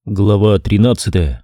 Глава 13.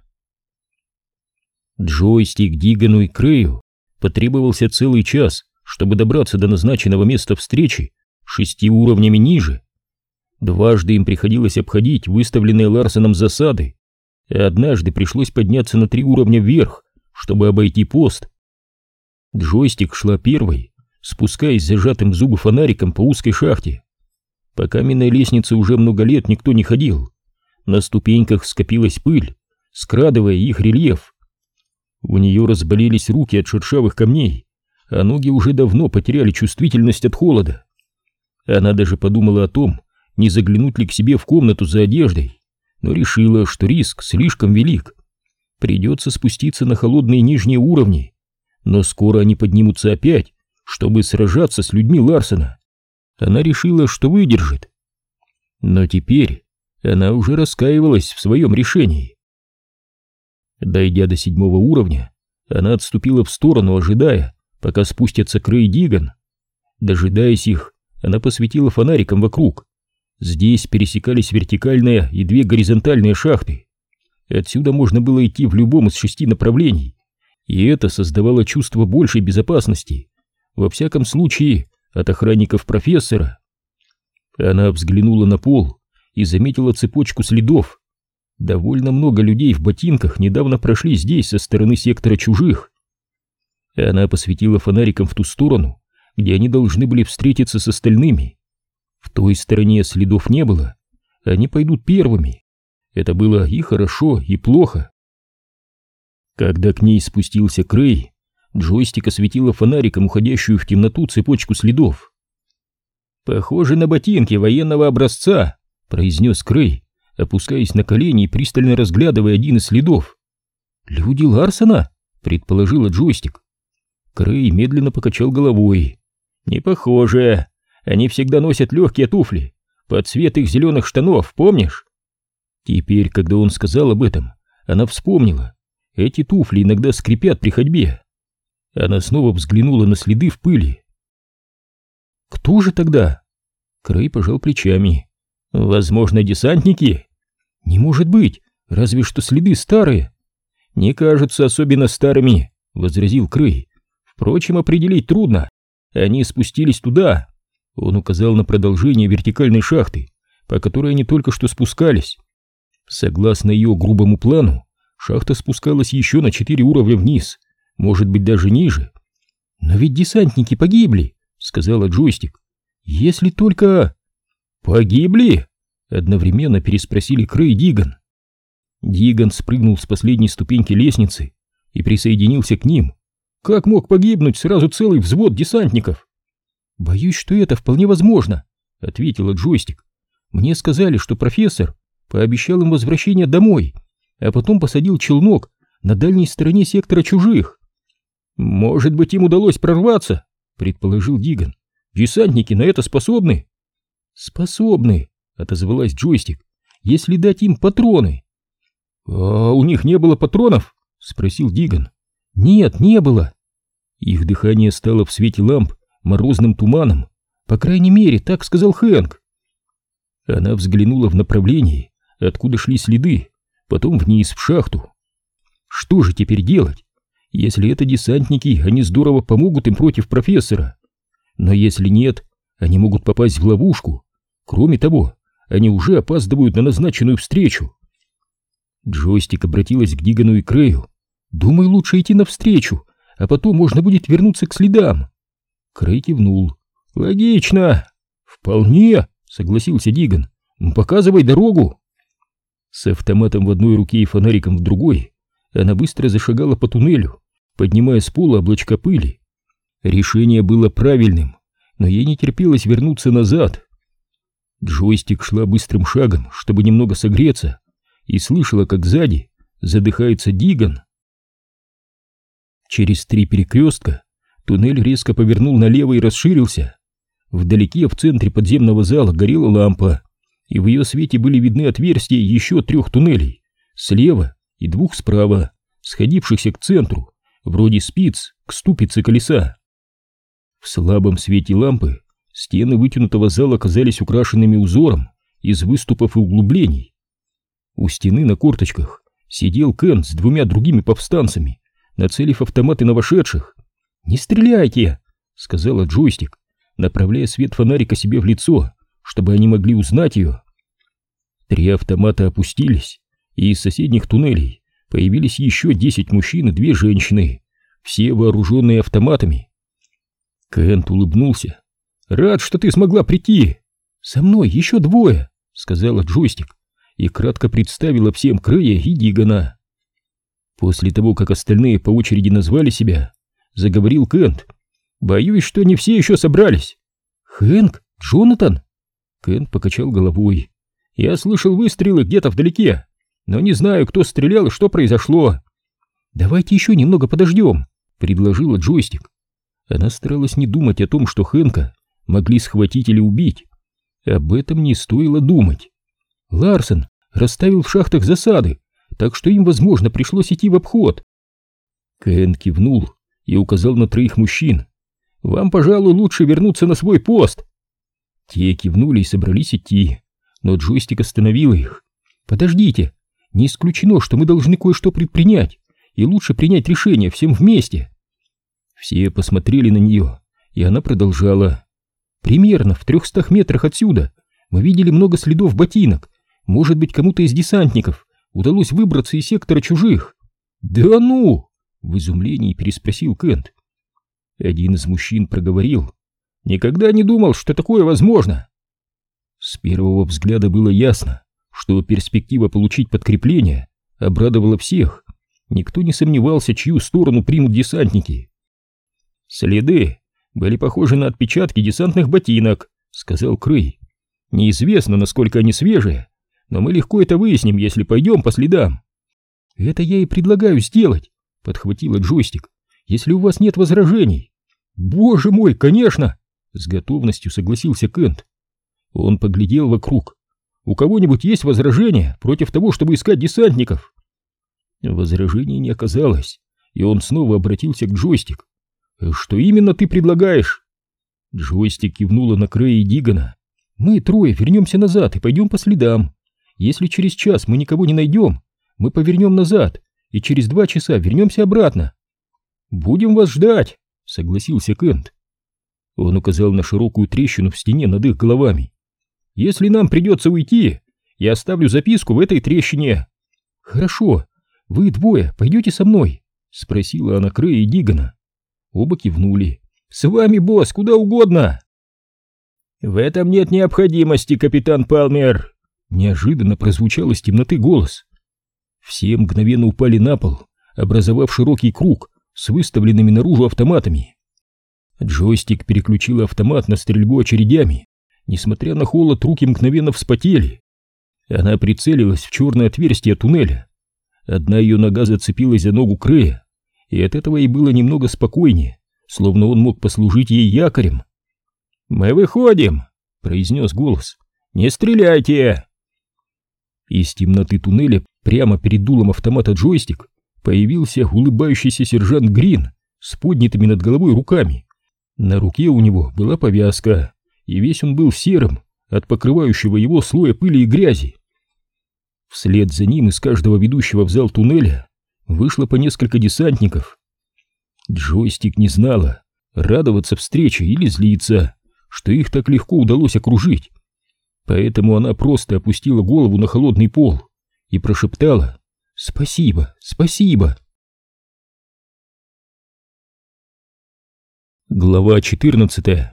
Джойстик, Дигану и Крэю потребовался целый час, чтобы добраться до назначенного места встречи 6 уровнями ниже. Дважды им приходилось обходить выставленные Ларсеном засады, а однажды пришлось подняться на 3 уровня вверх, чтобы обойти пост. Джойстик шла первой, спускаясь зажатым в зубы фонариком по узкой шахте. По каменной лестнице уже много лет никто не ходил. На ступеньках скопилась пыль, скрадывая их рельеф. У нее разболелись руки от шершавых камней, а ноги уже давно потеряли чувствительность от холода. Она даже подумала о том, не заглянуть ли к себе в комнату за одеждой, но решила, что риск слишком велик. Придется спуститься на холодные нижние уровни, но скоро они поднимутся опять, чтобы сражаться с людьми Ларсена. Она решила, что выдержит. Но теперь она уже раскаивалась в своем решении. Дойдя до 7 уровня, она отступила в сторону, ожидая, пока спустятся Крэй и Диган. Дожидаясь их, она посветила фонариком вокруг. Здесь пересекались вертикальная и 2 горизонтальные шахты. Отсюда можно было идти в любом из 6 направлений, и это создавало чувство большей безопасности, во всяком случае, от охранников профессора. Она взглянула на пол и заметила цепочку следов. Довольно много людей в ботинках недавно прошли здесь со стороны сектора чужих. Она посветила фонариком в ту сторону, где они должны были встретиться с остальными. В той стороне следов не было, они пойдут первыми. Это было и хорошо, и плохо. Когда к ней спустился Крэй, Джойстик осветила фонариком уходящую в темноту цепочку следов. «Похоже на ботинки военного образца», — произнес Крэй, опускаясь на колени и пристально разглядывая один из следов. «Люди Ларсена?» — предположила Джойстик. Крэй медленно покачал головой. «Не похоже. Они всегда носят легкие туфли, под цвет их зеленых штанов, помнишь?» Теперь, когда он сказал об этом, она вспомнила. Эти туфли иногда скрипят при ходьбе. Она снова взглянула на следы в пыли. «Кто же тогда?» Крэй пожал плечами. «Возможно, десантники?» «Не может быть, разве что следы старые». «Не кажутся особенно старыми», — возразил Крэй. «Впрочем, определить трудно. Они спустились туда». Он указал на продолжение вертикальной шахты, по которой они только что спускались. Согласно ее грубому плану, шахта спускалась еще на 4 уровня вниз, может быть, даже ниже. «Но ведь десантники погибли», — сказала Джойстик. «Если только...» «Погибли?» — одновременно переспросили Крэй и Диган. Диган спрыгнул с последней ступеньки лестницы и присоединился к ним. Как мог погибнуть сразу целый взвод десантников? «Боюсь, что это вполне возможно», — ответила Джойстик. «Мне сказали, что профессор пообещал им возвращение домой, а потом посадил челнок на дальней стороне сектора чужих». «Может быть, им удалось прорваться?» — предположил Диган. «Десантники на это способны?» «Способны», — отозвалась Джойстик, — «если дать им патроны». «А у них не было патронов?» — спросил Диган. «Нет, не было». Их дыхание стало в свете ламп морозным туманом. По крайней мере, так сказал Хэнк. Она взглянула в направлении, откуда шли следы, потом вниз в шахту. Что же теперь делать? Если это десантники, они здорово помогут им против профессора. Но если нет, они могут попасть в ловушку. Кроме того, они уже опаздывают на назначенную встречу. Джойстик обратилась к Дигану и Крэю. «Думаю, лучше идти навстречу, а потом можно будет вернуться к следам». Крэй кивнул. «Логично». «Вполне», — согласился Диган. «Показывай дорогу». С автоматом в одной руке и фонариком в другой она быстро зашагала по туннелю, поднимая с пола облачка пыли. Решение было правильным, но ей не терпелось вернуться назад. Джойстик шла быстрым шагом, чтобы немного согреться, и слышала, как сзади задыхается Диган. Через 3 перекрестка туннель резко повернул налево и расширился. Вдалеке, в центре подземного зала, горела лампа, и в ее свете были видны отверстия еще 3 туннелей, слева и 2 справа, сходившихся к центру, вроде спиц к ступице колеса. В слабом свете лампы стены вытянутого зала казались украшенными узором из выступов и углублений. У стены на корточках сидел Кент с двумя другими повстанцами, нацелив автоматы на вошедших. «Не стреляйте!» — сказала Джойстик, направляя свет фонарика себе в лицо, чтобы они могли узнать ее. 3 автомата опустились, и из соседних туннелей появились еще 10 мужчин и 2 женщины, все вооруженные автоматами. Кент улыбнулся. «Рад, что ты смогла прийти. Со мной еще 2, — сказала Джойстик и кратко представила всем Крэя и Дигана. После того, как остальные по очереди назвали себя, заговорил Кент. «Боюсь, что не все еще собрались». «Хэнк? Джонатан?» Кент покачал головой. «Я слышал выстрелы где-то вдалеке, но не знаю, кто стрелял и что произошло». «Давайте еще немного подождем», — предложила Джойстик. Она старалась не думать о том, что Хэнка могли схватить или убить. Об этом не стоило думать. Ларсон расставил в шахтах засады, так что им, возможно, пришлось идти в обход. Кен кивнул и указал на 3 мужчин. «Вам, пожалуй, лучше вернуться на свой пост». Те кивнули и собрались идти, но Джойстик остановила их. «Подождите, не исключено, что мы должны кое-что предпринять, и лучше принять решение всем вместе». Все посмотрели на нее, и она продолжала. «Примерно в 300 метрах отсюда мы видели много следов ботинок. Может быть, кому-то из десантников удалось выбраться из сектора чужих». «Да ну!» — в изумлении переспросил Кент. Один из мужчин проговорил. «Никогда не думал, что такое возможно». С первого взгляда было ясно, что перспектива получить подкрепление обрадовала всех. Никто не сомневался, чью сторону примут десантники. «Следы были похожи на отпечатки десантных ботинок», — сказал Крэй. «Неизвестно, насколько они свежие, но мы легко это выясним, если пойдем по следам». «Это я и предлагаю сделать», — подхватила Джойстик, «если у вас нет возражений». «Боже мой, конечно!» — с готовностью согласился Кент. Он поглядел вокруг. «У кого-нибудь есть возражения против того, чтобы искать десантников?» Возражений не оказалось, и он снова обратился к Джойстик. «Что именно ты предлагаешь?» Джойстик кивнула на Крэя и Дигана. «Мы 3 вернемся назад и пойдем по следам. Если через час мы никого не найдем, мы повернем назад и через 2 часа вернемся обратно». «Будем вас ждать», — согласился Кент. Он указал на широкую трещину в стене над их головами. «Если нам придется уйти, я оставлю записку в этой трещине». «Хорошо, вы 2 пойдете со мной?» — спросила она Крэя и Дигана. Оба кивнули. «С вами, босс, куда угодно!» «В этом нет необходимости, капитан Палмер!» Неожиданно прозвучал из темноты голос. Все мгновенно упали на пол, образовав широкий круг с выставленными наружу автоматами. Джойстик переключила автомат на стрельбу очередями. Несмотря на холод, руки мгновенно вспотели. Она прицелилась в черное отверстие туннеля. Одна ее нога зацепилась за ногу Крэя, и от этого ей было немного спокойнее, словно он мог послужить ей якорем. «Мы выходим!» — произнес голос. «Не стреляйте!» Из темноты туннеля прямо перед дулом автомата Джойстик появился улыбающийся сержант Грин с поднятыми над головой руками. На руке у него была повязка, и весь он был серым от покрывающего его слоя пыли и грязи. Вслед за ним из каждого ведущего в зал туннеля вышло по несколько десантников. Джойстик не знала, радоваться встрече или злиться, что их так легко удалось окружить. Поэтому она просто опустила голову на холодный пол и прошептала: «Спасибо, спасибо». Глава 14.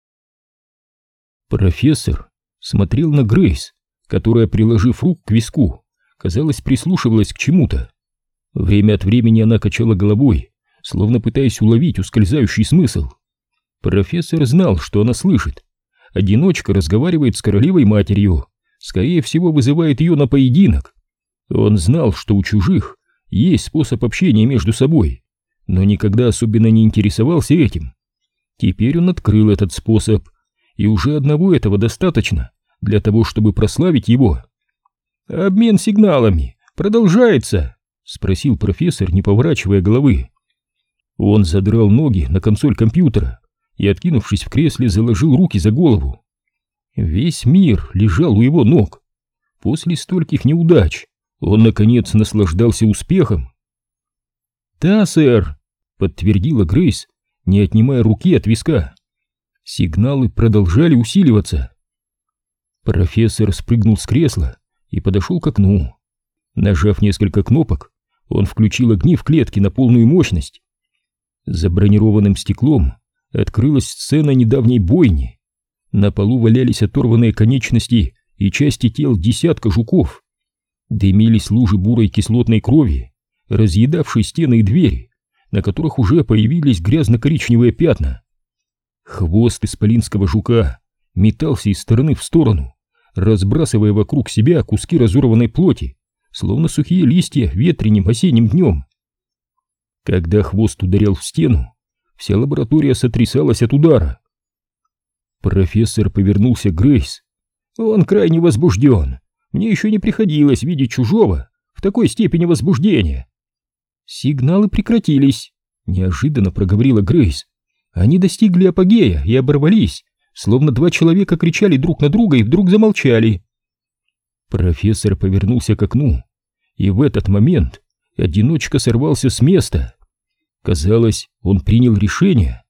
Профессор смотрел на Грейс, которая, приложив руку к виску, казалось, прислушивалась к чему-то. Время от времени она качала головой, словно пытаясь уловить ускользающий смысл. Профессор знал, что она слышит. Одиночка разговаривает с королевой-матерью, скорее всего, вызывает ее на поединок. Он знал, что у чужих есть способ общения между собой, но никогда особенно не интересовался этим. Теперь он открыл этот способ, и уже одного этого достаточно для того, чтобы прославить его. «Обмен сигналами продолжается?» — спросил профессор, не поворачивая головы. Он задрал ноги на консоль компьютера и, откинувшись в кресле, заложил руки за голову. Весь мир лежал у его ног. После стольких неудач Он, наконец, наслаждался успехом. «Да, сэр», — подтвердила Грейс, не отнимая руки от виска. Сигналы продолжали усиливаться. Профессор спрыгнул с кресла и подошел к окну. Нажав несколько кнопок, он включил огни в клетке на полную мощность. За бронированным стеклом открылась сцена недавней бойни. На полу валялись оторванные конечности и части тел десятка жуков. Дымились лужи бурой кислотной крови, разъедавшей стены и двери, на которых уже появились грязно-коричневые пятна. Хвост исполинского жука метался из стороны в сторону, разбрасывая вокруг себя куски разорванной плоти, словно сухие листья ветреным осенним днем. Когда хвост ударял в стену, вся лаборатория сотрясалась от удара. Профессор повернулся к Грейс. «Он крайне возбужден. Мне еще не приходилось видеть чужого в такой степени возбуждения». «Сигналы прекратились», — неожиданно проговорила Грейс. «Они достигли апогея и оборвались, словно два человека кричали друг на друга и вдруг замолчали». Профессор повернулся к окну, и в этот момент одиночка сорвался с места. Казалось, он принял решение.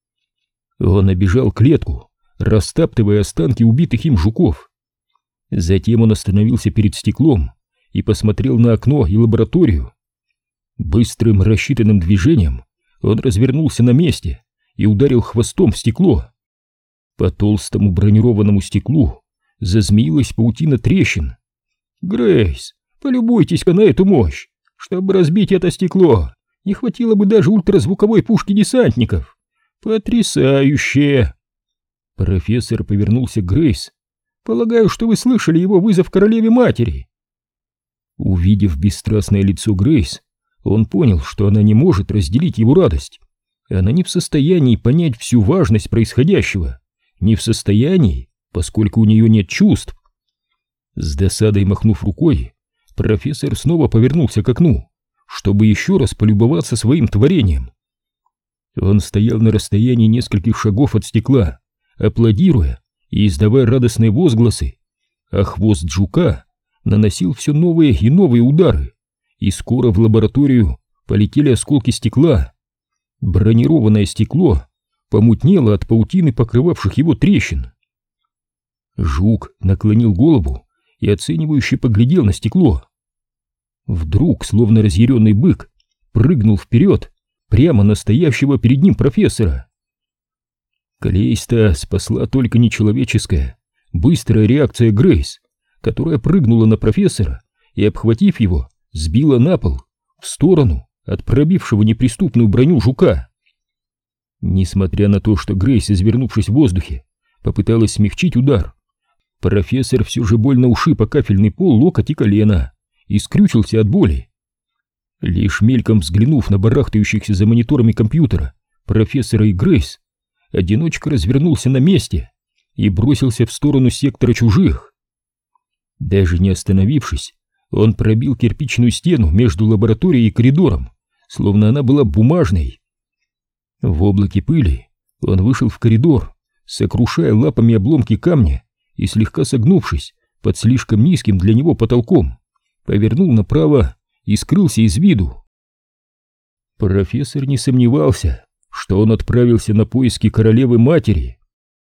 Он обежал клетку, растаптывая останки убитых им жуков. Затем он остановился перед стеклом и посмотрел на окно и лабораторию. Быстрым рассчитанным движением он развернулся на месте и ударил хвостом в стекло. По толстому бронированному стеклу зазмеилась паутина трещин. «Грейс, полюбуйтесь-ка на эту мощь! Чтобы разбить это стекло, не хватило бы даже ультразвуковой пушки десантников! Потрясающе!» Профессор повернулся к Грейс. «Полагаю, что вы слышали его вызов королеве-матери». Увидев бесстрастное лицо Грейс, он понял, что она не может разделить его радость. Она не в состоянии понять всю важность происходящего, не в состоянии, поскольку у нее нет чувств. С досадой махнув рукой, профессор снова повернулся к окну, чтобы еще раз полюбоваться своим творением. Он стоял на расстоянии нескольких шагов от стекла, аплодируя и издавая радостные возгласы, а хвост жука наносил все новые и новые удары, и скоро в лабораторию полетели осколки стекла. Бронированное стекло помутнело от паутины, покрывавших его трещин. Жук наклонил голову и оценивающе поглядел на стекло. Вдруг, словно разъяренный бык, прыгнул вперед, прямо на стоящего перед ним профессора. Клейста спасла только нечеловеческая, быстрая реакция Грейс, которая прыгнула на профессора и, обхватив его, сбила на пол, в сторону от пробившего неприступную броню жука. Несмотря на то, что Грейс, извернувшись в воздухе, попыталась смягчить удар, профессор все же больно ушиб о кафельный пол локоть и колено и скрючился от боли. Лишь мельком взглянув на барахтающихся за мониторами компьютера профессора и Грейс, одиночка развернулся на месте и бросился в сторону сектора чужих. Даже не остановившись, он пробил кирпичную стену между лабораторией и коридором, словно она была бумажной. В облаке пыли он вышел в коридор, сокрушая лапами обломки камня и, слегка согнувшись под слишком низким для него потолком, повернул направо и скрылся из виду. Профессор не сомневался, что он отправился на поиски королевы-матери.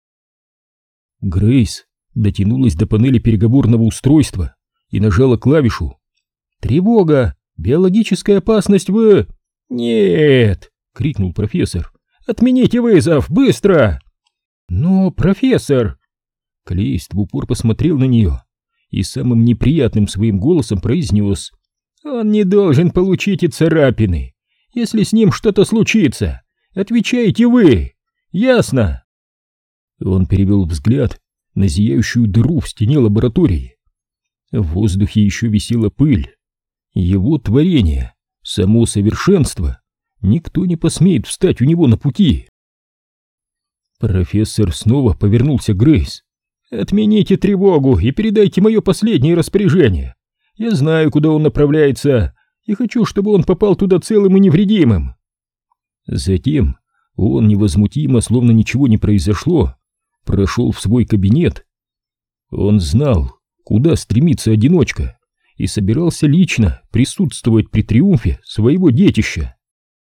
Грейс дотянулась до панели переговорного устройства и нажала клавишу. «Тревога! Биологическая опасность в...» «Нет!» — крикнул профессор. «Отмените вызов! Быстро!» «Но, профессор...» Клейст в упор посмотрел на нее и самым неприятным своим голосом произнес: «Он не должен получить и царапины. Если с ним что-то случится, отвечаете вы. Ясно?» Он перевел взгляд на зияющую дыру в стене лаборатории. В воздухе еще висела пыль. Его творение, само совершенство, никто не посмеет встать у него на пути. Профессор снова повернулся к Грейс. «Отмените тревогу и передайте мое последнее распоряжение. Я знаю, куда он направляется, и хочу, чтобы он попал туда целым и невредимым». Затем он невозмутимо, словно ничего не произошло, прошел в свой кабинет. Он знал, куда стремится одиночка, и собирался лично присутствовать при триумфе своего детища.